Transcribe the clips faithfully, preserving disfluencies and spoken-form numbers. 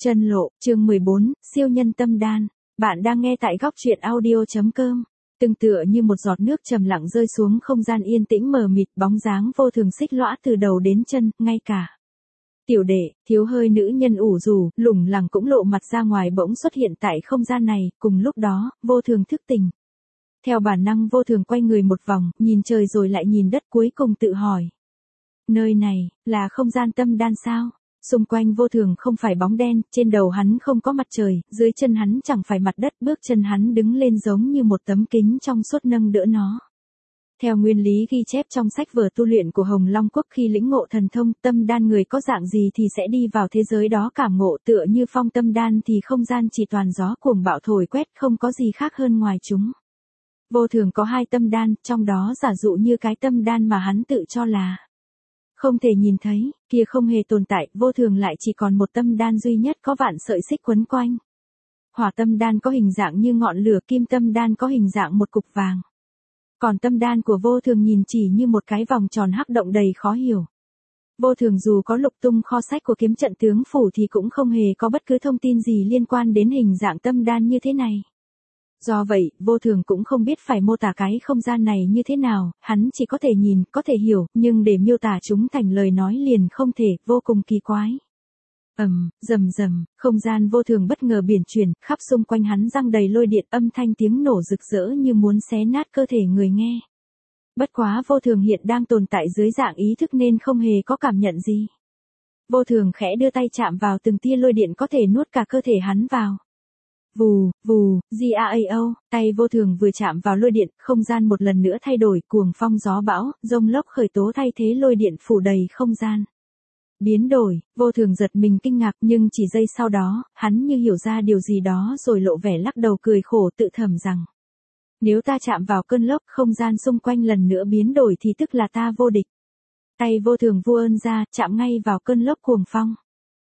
Chân lộ, chương mười bốn, siêu nhân tâm đan. Bạn đang nghe tại góc truyện audio.com. Từng tựa như một giọt nước trầm lặng rơi xuống không gian yên tĩnh mờ mịt, bóng dáng vô thường xích lõa từ đầu đến chân, ngay cả tiểu đệ, thiếu hơi nữ nhân ủ rủ, lủng lẳng cũng lộ mặt ra ngoài bỗng xuất hiện tại không gian này. Cùng lúc đó, vô thường thức tỉnh. Theo bản năng vô thường quay người một vòng, nhìn trời rồi lại nhìn đất, cuối cùng tự hỏi. Nơi này, là không gian tâm đan sao? Xung quanh vô thường không phải bóng đen, trên đầu hắn không có mặt trời, dưới chân hắn chẳng phải mặt đất, bước chân hắn đứng lên giống như một tấm kính trong suốt nâng đỡ nó. Theo nguyên lý ghi chép trong sách vở tu luyện của Hồng Long Quốc, khi lĩnh ngộ thần thông, tâm đan người có dạng gì thì sẽ đi vào thế giới đó cảm ngộ, tựa như phong tâm đan thì không gian chỉ toàn gió cuồng bạo thổi quét, không có gì khác hơn ngoài chúng. Vô thường có hai tâm đan, trong đó giả dụ như cái tâm đan mà hắn tự cho là không thể nhìn thấy, kia không hề tồn tại, vô thường lại chỉ còn một tâm đan duy nhất có vạn sợi xích quấn quanh. Hỏa tâm đan có hình dạng như ngọn lửa, kim tâm đan có hình dạng một cục vàng. Còn tâm đan của vô thường nhìn chỉ như một cái vòng tròn hắc động đầy khó hiểu. Vô thường dù có lục tung kho sách của kiếm trận tướng phủ thì cũng không hề có bất cứ thông tin gì liên quan đến hình dạng tâm đan như thế này. Do vậy, vô thường cũng không biết phải mô tả cái không gian này như thế nào, hắn chỉ có thể nhìn, có thể hiểu, nhưng để miêu tả chúng thành lời nói liền không thể, vô cùng kỳ quái. Ầm, rầm rầm, không gian vô thường bất ngờ biển chuyển, khắp xung quanh hắn giăng đầy lôi điện, âm thanh tiếng nổ rực rỡ như muốn xé nát cơ thể người nghe. Bất quá vô thường hiện đang tồn tại dưới dạng ý thức nên không hề có cảm nhận gì. Vô thường khẽ đưa tay chạm vào từng tia lôi điện có thể nuốt cả cơ thể hắn vào. Vù, vù, giao, tay vô thường vừa chạm vào lôi điện, không gian một lần nữa thay đổi, cuồng phong gió bão, rông lốc khởi tố thay thế lôi điện phủ đầy không gian. Biến đổi, vô thường giật mình kinh ngạc, nhưng chỉ giây sau đó, hắn như hiểu ra điều gì đó rồi lộ vẻ lắc đầu cười khổ, tự thầm rằng. Nếu ta chạm vào cơn lốc, không gian xung quanh lần nữa biến đổi thì tức là ta vô địch. Tay vô thường vua ơn ra, chạm ngay vào cơn lốc cuồng phong.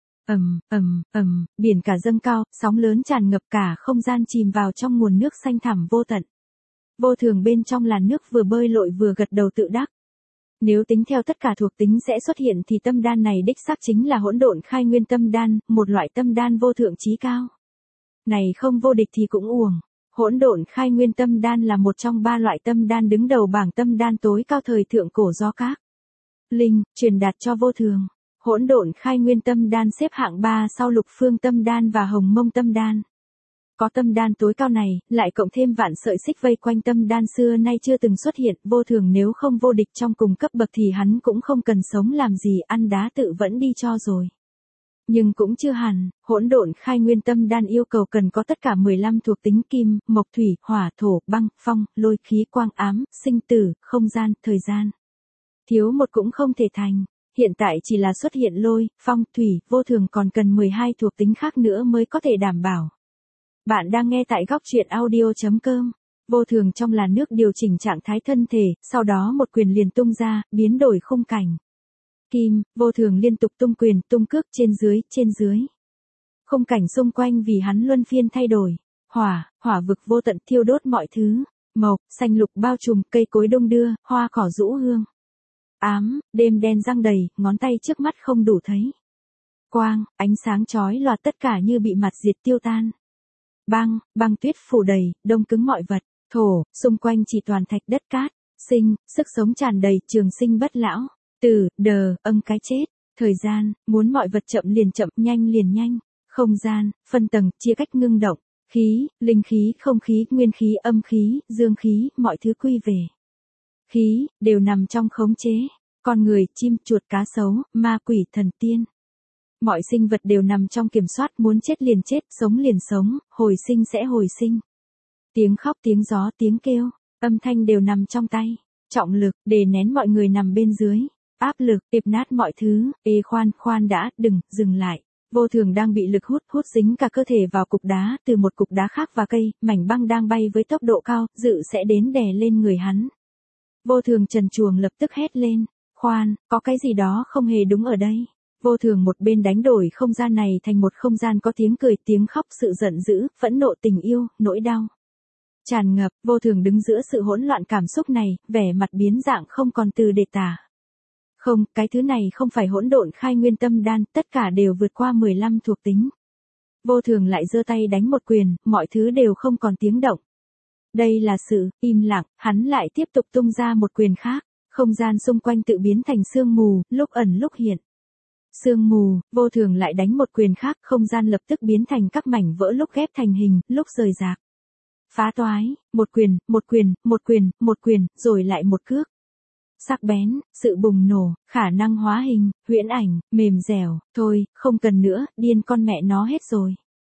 Ầm, ầm, ầm, biển cả dâng cao, sóng lớn tràn ngập, cả không gian chìm vào trong nguồn nước xanh thẳm vô tận. Vô thường bên trong làn nước vừa bơi lội vừa gật đầu tự đắc. Nếu tính theo tất cả thuộc tính sẽ xuất hiện thì tâm đan này đích xác chính là hỗn độn khai nguyên tâm đan, một loại tâm đan vô thượng chí cao. Này không vô địch thì cũng uổng. Hỗn độn khai nguyên tâm đan là một trong ba loại tâm đan đứng đầu bảng tâm đan tối cao thời thượng cổ do các linh truyền đạt cho vô thường. Hỗn độn khai nguyên tâm đan xếp hạng ba sau lục phương tâm đan và hồng mông tâm đan. Có tâm đan tối cao này, lại cộng thêm vạn sợi xích vây quanh tâm đan xưa nay chưa từng xuất hiện, vô thường nếu không vô địch trong cùng cấp bậc thì hắn cũng không cần sống làm gì, ăn đá tự vẫn đi cho rồi. Nhưng cũng chưa hẳn, hỗn độn khai nguyên tâm đan yêu cầu cần có tất cả mười lăm thuộc tính kim, mộc thủy, hỏa, thổ, băng, phong, lôi, khí, quang, ám, sinh tử, không gian, thời gian. Thiếu một cũng không thể thành. Hiện tại chỉ là xuất hiện lôi, phong, thủy, vô thường còn cần mười hai thuộc tính khác nữa mới có thể đảm bảo. Bạn đang nghe tại góc truyện audio.com. Vô thường trong làn nước điều chỉnh trạng thái thân thể, sau đó một quyền liền tung ra, biến đổi khung cảnh. Kim, vô thường liên tục tung quyền, tung cước trên dưới, trên dưới. Khung cảnh xung quanh vì hắn luân phiên thay đổi. Hỏa, hỏa vực vô tận thiêu đốt mọi thứ. Mộc, xanh lục bao trùm, cây cối đung đưa, hoa cỏ rũ hương. Ám, đêm đen răng đầy, ngón tay trước mắt không đủ thấy. Quang, ánh sáng chói lòa, tất cả như bị mặt diệt tiêu tan. Băng, băng tuyết phủ đầy, đông cứng mọi vật. Thổ, xung quanh chỉ toàn thạch đất cát. Sinh, sức sống tràn đầy, trường sinh bất lão. Tử, đờ, âng cái chết. Thời gian, muốn mọi vật chậm liền chậm, nhanh liền nhanh. Không gian, phân tầng, chia cách ngưng động. Khí, linh khí, không khí, nguyên khí, âm khí, dương khí, mọi thứ quy về. Khí, đều nằm trong khống chế. Con người, chim, chuột, cá sấu, ma quỷ, thần tiên. Mọi sinh vật đều nằm trong kiểm soát, muốn chết liền chết, sống liền sống, hồi sinh sẽ hồi sinh. Tiếng khóc, tiếng gió, tiếng kêu, âm thanh đều nằm trong tay. Trọng lực, đè nén mọi người nằm bên dưới. Áp lực, tiệp nát mọi thứ. Ê khoan, khoan đã, đừng, dừng lại. Vô thường đang bị lực hút, hút dính cả cơ thể vào cục đá, từ một cục đá khác và cây, mảnh băng đang bay với tốc độ cao, dự sẽ đến đè lên người hắn. Vô thường trần truồng lập tức hét lên. Khoan, có cái gì đó không hề đúng ở đây. Vô thường một bên đánh đổi không gian này thành một không gian có tiếng cười, tiếng khóc, sự giận dữ, phẫn nộ, tình yêu, nỗi đau. Tràn ngập, vô thường đứng giữa sự hỗn loạn cảm xúc này, vẻ mặt biến dạng không còn từ để tả. Không, cái thứ này không phải hỗn độn khai nguyên tâm đan, tất cả đều vượt qua mười lăm thuộc tính. Vô Thường lại giơ tay đánh một quyền, mọi thứ đều không còn tiếng động. Đây là sự im lặng, hắn lại tiếp tục tung ra một quyền khác, không gian xung quanh tự biến thành sương mù, lúc ẩn lúc hiện. Sương mù, Vô Thường lại đánh một quyền khác, không gian lập tức biến thành các mảnh vỡ lúc ghép thành hình, lúc rời rạc. Phá toái, một quyền, một quyền, một quyền, một quyền, rồi lại một cước. Sắc bén, sự bùng nổ, khả năng hóa hình, huyễn ảnh, mềm dẻo, thôi, không cần nữa, điên con mẹ nó hết rồi.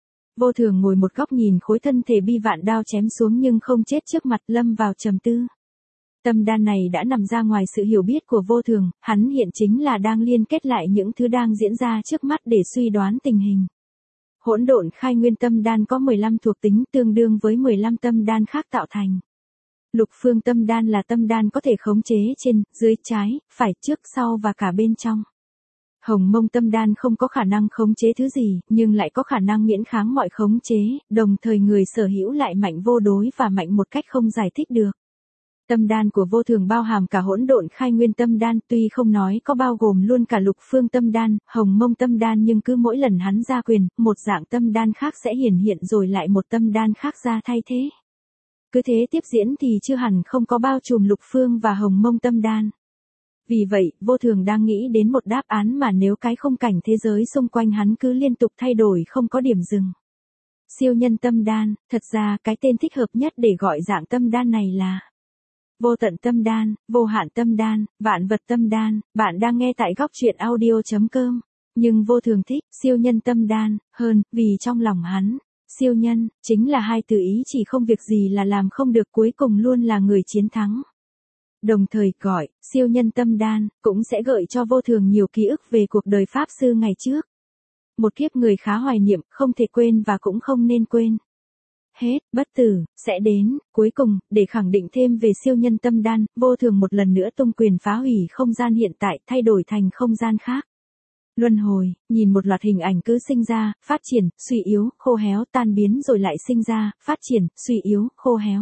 Vô Thường ngồi một góc nhìn khối thân thể bi vạn đao chém xuống nhưng không chết trước mặt, lâm vào trầm tư. Tâm đan này đã nằm ra ngoài sự hiểu biết của Vô Thường, hắn hiện chính là đang liên kết lại những thứ đang diễn ra trước mắt để suy đoán tình hình. Hỗn độn khai nguyên tâm đan có mười lăm thuộc tính tương đương với mười lăm tâm đan khác tạo thành. Lục phương tâm đan là tâm đan có thể khống chế trên, dưới, trái, phải, trước, sau và cả bên trong. Hồng mông tâm đan không có khả năng khống chế thứ gì, nhưng lại có khả năng miễn kháng mọi khống chế, đồng thời người sở hữu lại mạnh vô đối và mạnh một cách không giải thích được. Tâm đan của Vô Thường bao hàm cả hỗn độn khai nguyên tâm đan, tuy không nói có bao gồm luôn cả lục phương tâm đan, hồng mông tâm đan, nhưng cứ mỗi lần hắn ra quyền, một dạng tâm đan khác sẽ hiển hiện rồi lại một tâm đan khác ra thay thế. Cứ thế tiếp diễn thì chưa hẳn không có bao trùm lục phương và hồng mông tâm đan. Vì vậy, Vô Thường đang nghĩ đến một đáp án mà nếu cái khung cảnh thế giới xung quanh hắn cứ liên tục thay đổi không có điểm dừng. Siêu nhân tâm đan, thật ra cái tên thích hợp nhất để gọi dạng tâm đan này là vô tận tâm đan, vô hạn tâm đan, vạn vật tâm đan. Bạn đang nghe tại góc truyện audio chấm com. Nhưng Vô Thường thích siêu nhân tâm đan hơn, vì trong lòng hắn, siêu nhân chính là hai từ ý chỉ không việc gì là làm không được, cuối cùng luôn là người chiến thắng. Đồng thời gọi siêu nhân tâm đan cũng sẽ gợi cho Vô Thường nhiều ký ức về cuộc đời pháp sư ngày trước. Một kiếp người khá hoài niệm, không thể quên và cũng không nên quên. Hết, bất tử, sẽ đến. Cuối cùng, để khẳng định thêm về siêu nhân tâm đan, Vô Thường một lần nữa tung quyền phá hủy không gian hiện tại, thay đổi thành không gian khác. Luân hồi, nhìn một loạt hình ảnh cứ sinh ra, phát triển, suy yếu, khô héo, tan biến rồi lại sinh ra, phát triển, suy yếu, khô héo.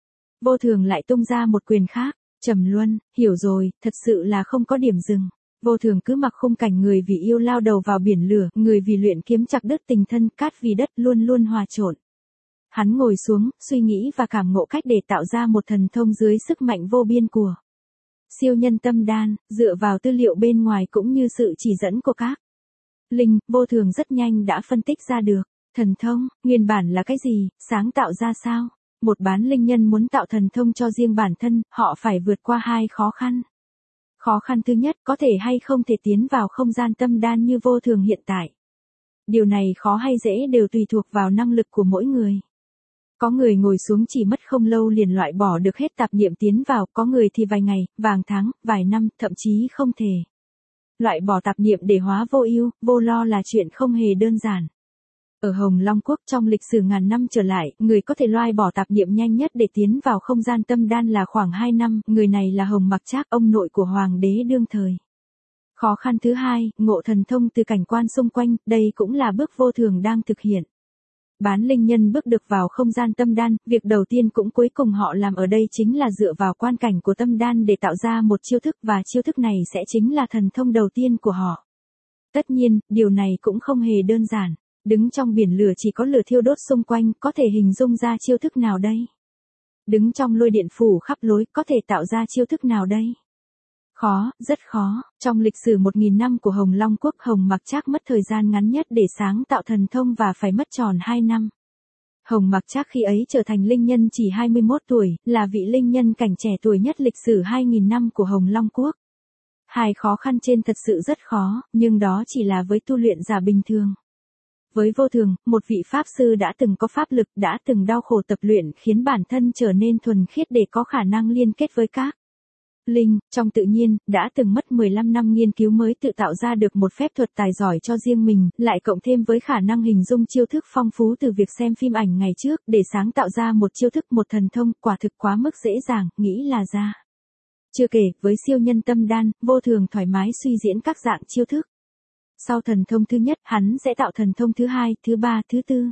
Vô Thường lại tung ra một quyền khác, trầm luân, hiểu rồi, thật sự là không có điểm dừng. Vô Thường cứ mặc khung cảnh người vì yêu lao đầu vào biển lửa, người vì luyện kiếm chặt đứt tình thân, cát vì đất luôn luôn hòa trộn. Hắn ngồi xuống, suy nghĩ và cảm ngộ cách để tạo ra một thần thông dưới sức mạnh vô biên của siêu nhân tâm đan, dựa vào tư liệu bên ngoài cũng như sự chỉ dẫn của các linh. Vô Thường rất nhanh đã phân tích ra được. Thần thông, nguyên bản là cái gì, sáng tạo ra sao? Một bán linh nhân muốn tạo thần thông cho riêng bản thân, họ phải vượt qua hai khó khăn. Khó khăn thứ nhất, có thể hay không thể tiến vào không gian tâm đan như Vô Thường hiện tại. Điều này khó hay dễ đều tùy thuộc vào năng lực của mỗi người. Có người ngồi xuống chỉ mất không lâu liền loại bỏ được hết tạp niệm tiến vào, có người thì vài ngày, vài tháng, vài năm, thậm chí không thể. Loại bỏ tạp niệm để hóa vô ưu, vô lo là chuyện không hề đơn giản. Ở Hồng Long Quốc trong lịch sử ngàn năm trở lại, người có thể loại bỏ tạp niệm nhanh nhất để tiến vào không gian tâm đan là khoảng hai năm, người này là Hồng Mặc Trác, ông nội của Hoàng đế đương thời. Khó khăn thứ hai, ngộ thần thông từ cảnh quan xung quanh, đây cũng là bước Vô Thường đang thực hiện. Bán linh nhân bước được vào không gian tâm đan, việc đầu tiên cũng cuối cùng họ làm ở đây chính là dựa vào quan cảnh của tâm đan để tạo ra một chiêu thức, và chiêu thức này sẽ chính là thần thông đầu tiên của họ. Tất nhiên, điều này cũng không hề đơn giản. Đứng trong biển lửa chỉ có lửa thiêu đốt xung quanh, có thể hình dung ra chiêu thức nào đây? Đứng trong lôi điện phủ khắp lối, có thể tạo ra chiêu thức nào đây? Khó, rất khó. Trong lịch sử một nghìn năm của Hồng Long Quốc, Hồng Mặc Trác mất thời gian ngắn nhất để sáng tạo thần thông và phải mất tròn hai năm. Hồng Mặc Trác khi ấy trở thành linh nhân chỉ hai mươi mốt tuổi, là vị linh nhân cảnh trẻ tuổi nhất lịch sử hai nghìn năm của Hồng Long Quốc. Hai khó khăn trên thật sự rất khó, nhưng đó chỉ là với tu luyện giả bình thường. Với Vô Thường, một vị pháp sư đã từng có pháp lực, đã từng đau khổ tập luyện khiến bản thân trở nên thuần khiết để có khả năng liên kết với các linh trong tự nhiên, đã từng mất mười lăm năm nghiên cứu mới tự tạo ra được một phép thuật tài giỏi cho riêng mình, lại cộng thêm với khả năng hình dung chiêu thức phong phú từ việc xem phim ảnh ngày trước để sáng tạo ra một chiêu thức, một thần thông, quả thực quá mức dễ dàng, nghĩ là ra. Chưa kể, với siêu nhân tâm đan, Vô Thường thoải mái suy diễn các dạng chiêu thức. Sau thần thông thứ nhất, hắn sẽ tạo thần thông thứ hai, thứ ba, thứ tư.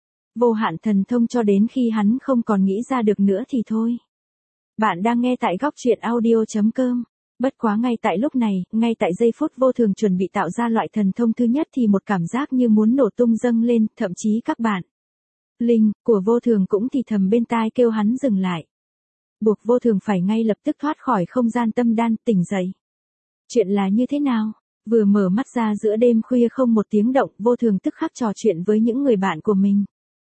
Vô hạn thần thông cho đến khi hắn không còn nghĩ ra được nữa thì thôi. Bạn đang nghe tại góc truyện audio chấm com. Bất quá ngay tại lúc này, ngay tại giây phút vô thường chuẩn bị tạo ra loại thần thông thứ nhất thì một cảm giác như muốn nổ tung dâng lên, thậm chí các bạn. Linh, của vô thường cũng thì thầm bên tai kêu hắn dừng lại. Buộc vô thường phải ngay lập tức thoát khỏi không gian tâm đan, tỉnh dậy. Chuyện là như thế nào? Vừa mở mắt ra giữa đêm khuya không một tiếng động, vô thường tức khắc trò chuyện với những người bạn của mình.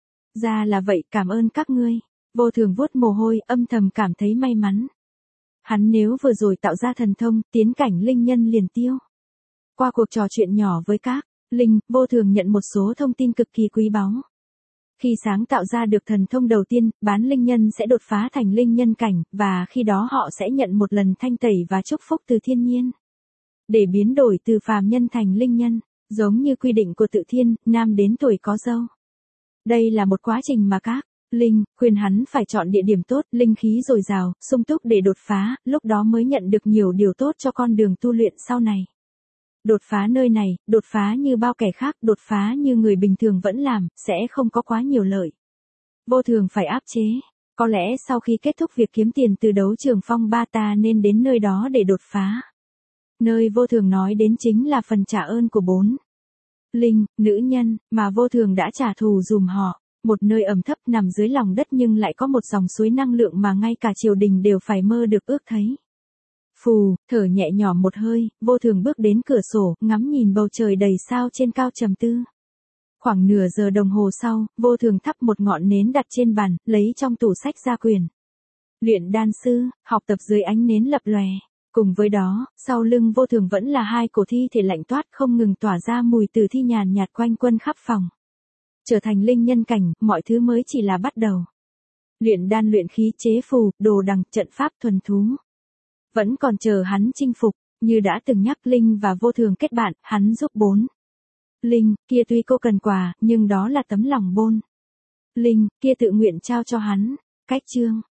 Ra là vậy, cảm ơn các ngươi. Vô thường vuốt mồ hôi, âm thầm cảm thấy may mắn. Hắn nếu vừa rồi tạo ra thần thông, tiến cảnh linh nhân liền tiêu. Qua cuộc trò chuyện nhỏ với các linh, vô thường nhận một số thông tin cực kỳ quý báu. Khi sáng tạo ra được thần thông đầu tiên, bán linh nhân sẽ đột phá thành linh nhân cảnh, và khi đó họ sẽ nhận một lần thanh tẩy và chúc phúc từ thiên nhiên. Để biến đổi từ phàm nhân thành linh nhân, giống như quy định của tự thiên, nam đến tuổi có dâu. Đây là một quá trình mà các linh khuyên hắn phải chọn địa điểm tốt, linh khí dồi dào, sung túc để đột phá, lúc đó mới nhận được nhiều điều tốt cho con đường tu luyện sau này. Đột phá nơi này, đột phá như bao kẻ khác, đột phá như người bình thường vẫn làm, sẽ không có quá nhiều lợi. Vô thường phải áp chế. Có lẽ sau khi kết thúc việc kiếm tiền từ đấu trường phong ba ta nên đến nơi đó để đột phá. Nơi vô thường nói đến chính là phần trả ơn của bốn linh, nữ nhân, mà vô thường đã trả thù dùm họ. Một nơi ẩm thấp nằm dưới lòng đất nhưng lại có một dòng suối năng lượng mà ngay cả triều đình đều phải mơ được ước thấy. Phù, thở nhẹ nhõm một hơi, vô thường bước đến cửa sổ, ngắm nhìn bầu trời đầy sao trên cao trầm tư. Khoảng nửa giờ đồng hồ sau, vô thường thắp một ngọn nến đặt trên bàn, lấy trong tủ sách ra quyển Luyện đan sư, học tập dưới ánh nến lập lòe. Cùng với đó, sau lưng vô thường vẫn là hai cổ thi thể lạnh toát không ngừng tỏa ra mùi tử thi nhàn nhạt quanh quân khắp phòng. Trở thành linh nhân cảnh, mọi thứ mới chỉ là bắt đầu. Luyện đan luyện khí chế phù, đồ đằng, trận pháp thuần thú. Vẫn còn chờ hắn chinh phục, như đã từng nhắc Linh và vô thường kết bạn, hắn giúp bốn linh, kia tuy cô cần quà, nhưng đó là tấm lòng bôn linh, kia tự nguyện trao cho hắn. Cách chương